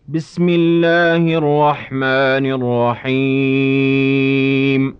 بسم الله الرحمن الرحيم.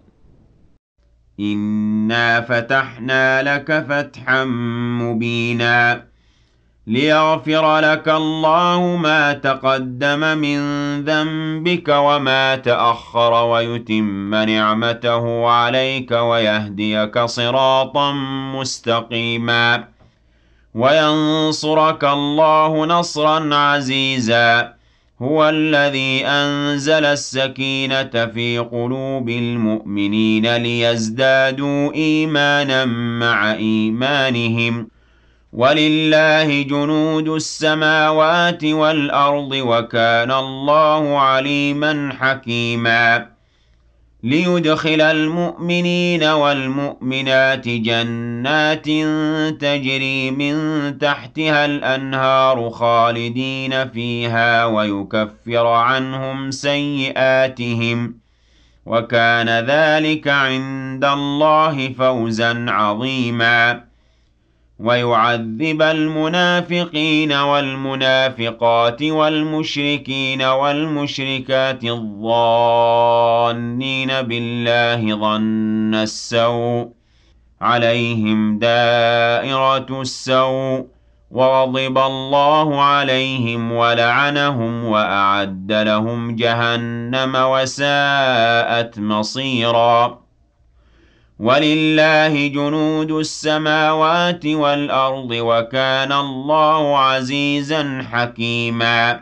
إنا فتحنا لك فتحا مبينا ليغفر لك الله ما تقدم من ذنبك وما تأخر ويتم نعمته عليك ويهديك صراطا مستقيما وينصرك الله نصرا عزيزا. هو الذي أنزل السكينة في قلوب المؤمنين ليزدادوا إيمانا مع إيمانهم، ولله جنود السماوات والأرض وكان الله عليما حكيما. ليدخل المؤمنين والمؤمنات جنات تجري من تحتها الأنهار خالدين فيها ويكفر عنهم سيئاتهم، وكان ذلك عند الله فوزا عظيما. ويعذب المنافقين والمنافقات والمشركين والمشركات الظانين بالله ظن السوء عليهم دائرة السوء، وغضب الله عليهم ولعنهم وأعد لهم جهنم وساءت مصيرا. ولله جنود السماوات والأرض وكان الله عزيزا حكيما.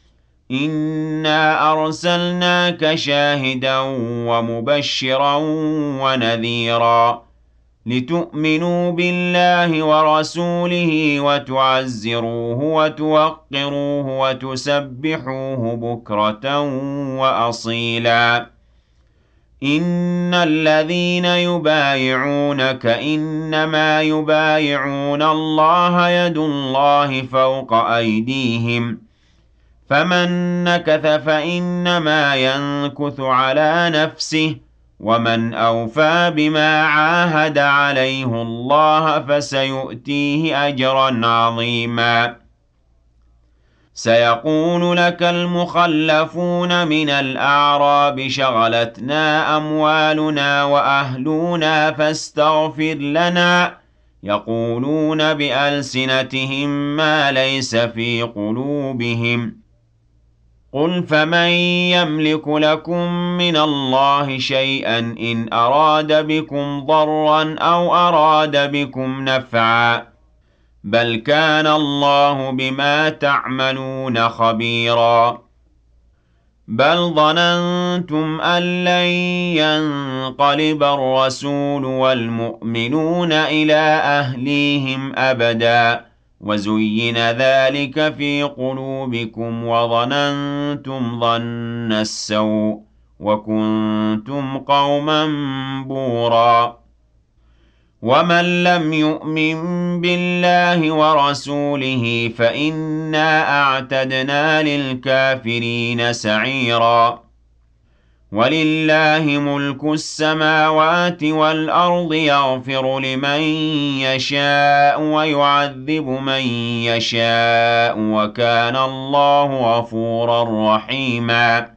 إنا أرسلناك شاهدا ومبشرا ونذيرا لتؤمنوا بالله ورسوله وتعزروه وتوقروه وتسبحوه بكرة وأصيلا. إن الذين يبايعونك إنما يبايعون الله يد الله فوق أيديهم، فمن نكث فإنما ينكث على نفسه، ومن أوفى بما عاهد عليه الله فسيؤتيه أجرا عظيما. سيقول لك المخلفون من الأعراب شغلتنا أموالنا وأهلنا فاستغفر لنا، يقولون بألسنتهم ما ليس في قلوبهم. قل فمن يملك لكم من الله شيئا إن أراد بكم ضرا أو أراد بكم نفعا، بل كان الله بما تعملون خبيرا. بل ظننتم أن لن ينقلب الرسول والمؤمنون إلى أهليهم أبدا، وزين ذلك في قلوبكم وظننتم ظن السوء وكنتم قوما بورا. ومن لم يؤمن بالله ورسوله فإنا أعتدنا للكافرين سعيرا. ولله ملك السماوات والأرض يغفر لمن يشاء ويعذب من يشاء، وكان الله غفورا رحيما.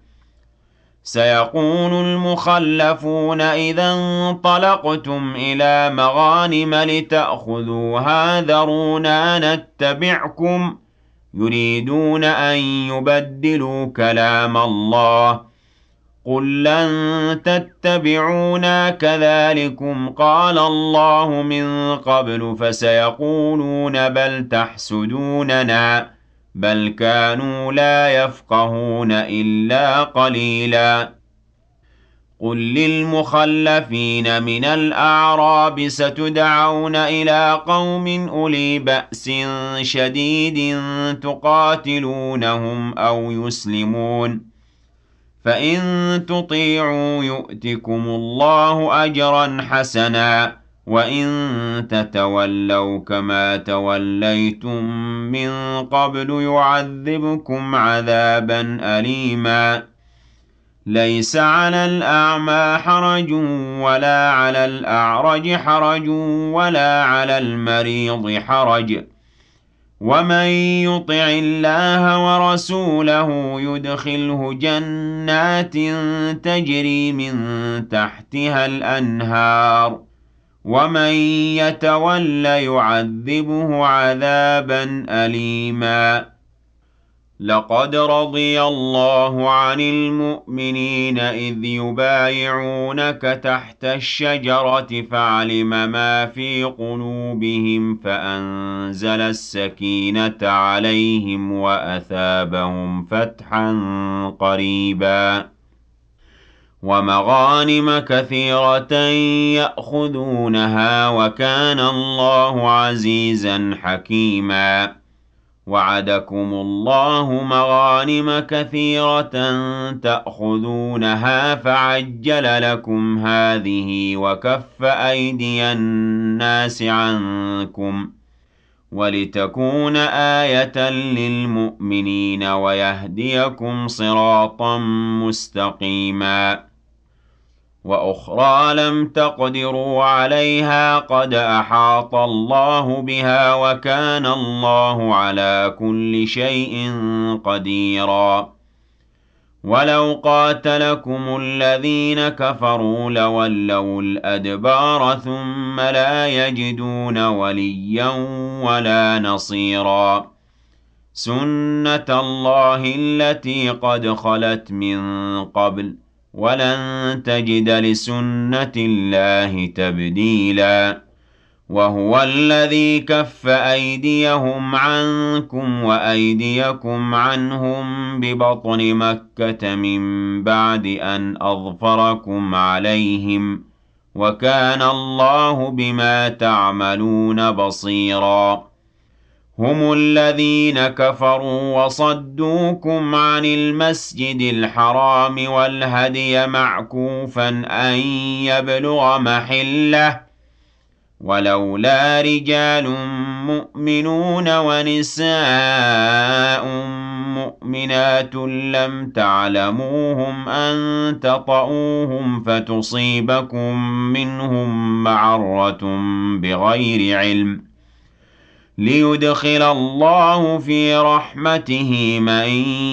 سيقول المخلفون إذا انطلقتم إلى مغانم لتأخذوها ذرونا نتبعكم، يريدون أن يبدلوا كلام الله. قل لن تتبعونا كذلكم قال الله من قبل فسيقولون بل تحسدوننا، بل كانوا لا يفقهون إلا قليلا. قل للمخلفين من الأعراب ستدعون إلى قوم أولي بأس شديد تقاتلونهم أو يسلمون، فإن تطيعوا يؤتكم الله أجرا حسنا، وإن تتولوا كما توليتم من قبل يعذبكم عذابا أليما. ليس على الأعمى حرج ولا على الأعرج حرج ولا على المريض حرج، ومن يطع الله ورسوله يدخله جنات تجري من تحتها الأنهار ومن يتول يعذبه عذابا أليما لقد رضي الله عن المؤمنين إذ يبايعونك تحت الشجرة فعلم ما في قلوبهم فأنزل السكينة عليهم وأثابهم فتحا قريبا ومغانم كثيرة يأخذونها وكان الله عزيزا حكيما وعدكم الله مغانم كثيرة تأخذونها فعجل لكم هذه وكف أيدي الناس عنكم ولتكون آية للمؤمنين ويهديكم صراطا مستقيما وأخرى لم تقدروا عليها قد أحاط الله بها وكان الله على كل شيء قديرا ولو قاتلكم الذين كفروا لولوا الأدبار ثم لا يجدون وليا ولا نصيرا سنة الله التي قد خلت من قبل ولن تجد لسنة الله تبديلا وهو الذي كف أيديهم عنكم وأيديكم عنهم ببطن مكة من بعد أن أظفركم عليهم وكان الله بما تعملون بصيرا هم الذين كفروا وصدوكم عن المسجد الحرام والهدي معكوفا أن يبلغ محله ولولا رجال مؤمنون ونساء مؤمنات لم تعلموهم أن تطؤوهم فتصيبكم منهم معرة بغير علم ليدخل الله في رحمته من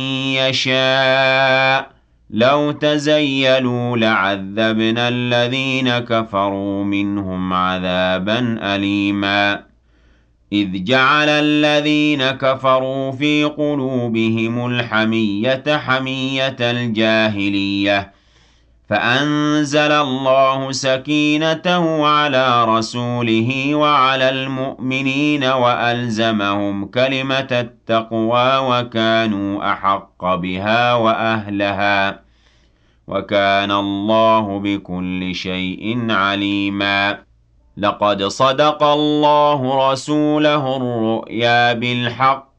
يشاء لو تزيلوا لعذبنا الذين كفروا منهم عذابا أليما إذ جعل الذين كفروا في قلوبهم الحمية حمية الجاهلية فأنزل الله سكينته على رسوله وعلى المؤمنين وألزمهم كلمة التقوى وكانوا أحق بها وأهلها وكان الله بكل شيء عليما لقد صدق الله رسوله الرؤيا بالحق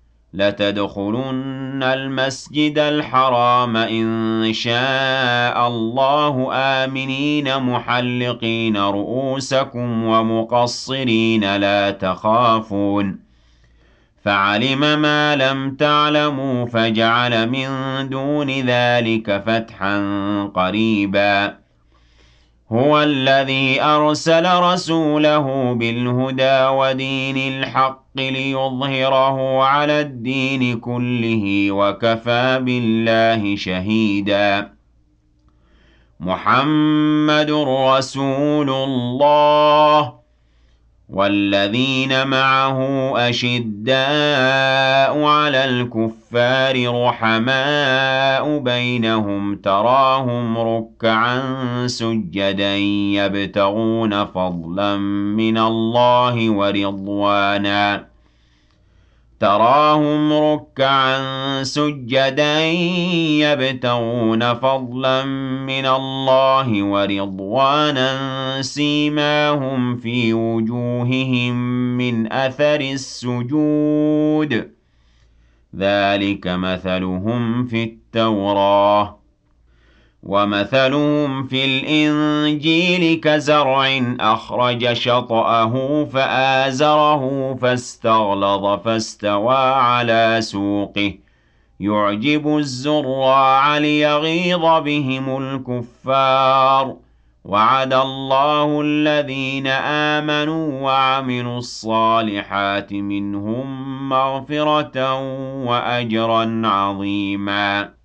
لتدخلن المسجد الحرام إن شاء الله آمنين محلقين رؤوسكم ومقصرين لا تخافون فعلم ما لم تعلموا فجعل من دون ذلك فتحا قريبا هو الذي أرسل رسوله بالهدى ودين الحق ليظهره على الدين كله وكفى بالله شهيدا محمد رسول الله والذين معه أشداء على الكفار رحماء بينهم تراهم ركعا سجدا يبتغون فضلا من الله ورضوانا تراهم ركعا سجدا يبتغون فضلا من الله ورضوانا سيماهم في وجوههم من أثر السجود ذلك مثلهم في التوراة ومثلهم في الإنجيل كزرع أخرج شطأه فآزره فاستغلظ فاستوى على سوقه يعجب الزراع ليغيظ بهم الكفار وعد الله الذين آمنوا وعملوا الصالحات منهم مغفرة وأجرا عظيما